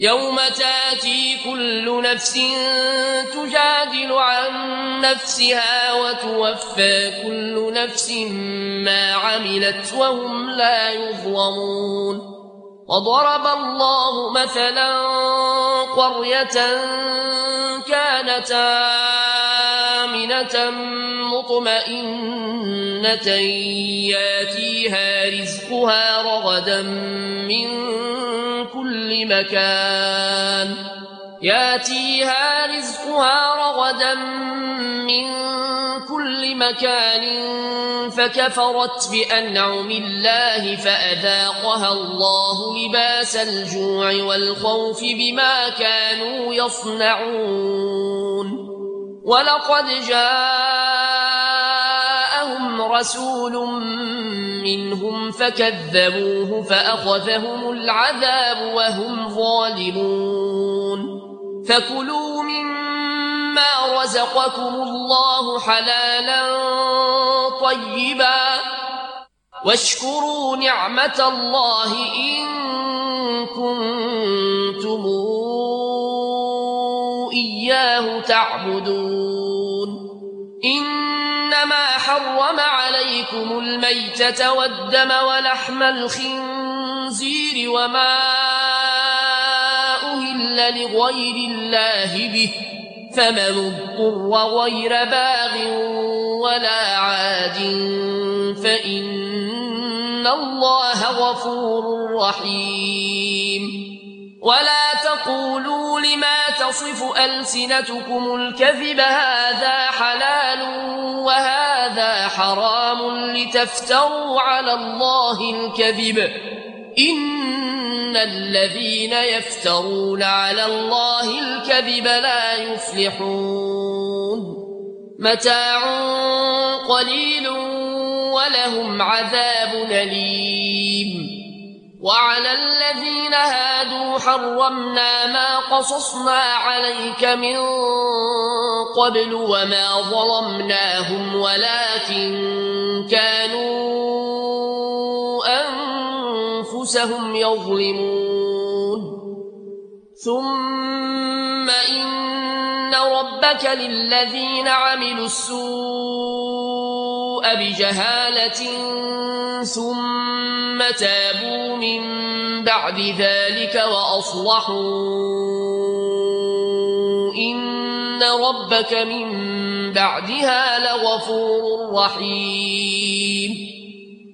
يوم تاتي كل نفس تجادل عن نفسها وتوفى كل نفس ما عملت وهم لا يظلمون. وضرب الله مثلا قرية كانت آمنة مطمئنة ياتيها رغدا من كل مكان فكفرت بأنعم الله فأذاقها الله لباس الجوع والخوف بما كانوا يصنعون. ولقد جاءهم رسول منهم فكذبوه فأخذهم العذاب وهم ظالمون. فكلوا مما رزقكم الله حلالا طيبا واشكروا نعمة الله إن كنتم إياه تعبدون. إنما حرم عليكم الميتة والدم ولحم الخنزير وما أهل لغير الله به فمن اضطر غير باغ ولا عاد فإن الله غفور رحيم. ولا تقولوا لما تصف ألسنتكم الكذب هذا حلال وهذا حرام لتفتروا على الله الكذب إن الذين يفترون على الله الكذب لا يفلحون. متاع قليل ولهم عذاب أليم. وعلى الذين هادوا حرمنا ما قصصنا عليك من قبل وما ظلمناهم ولكن كانوا أنفسهم يظلمون. ثم إن ربك للذين عملوا السوء بجهالة ثم تابوا من بعد ذلك وأصلحوا إن ربك من بعدها لغفور رحيم.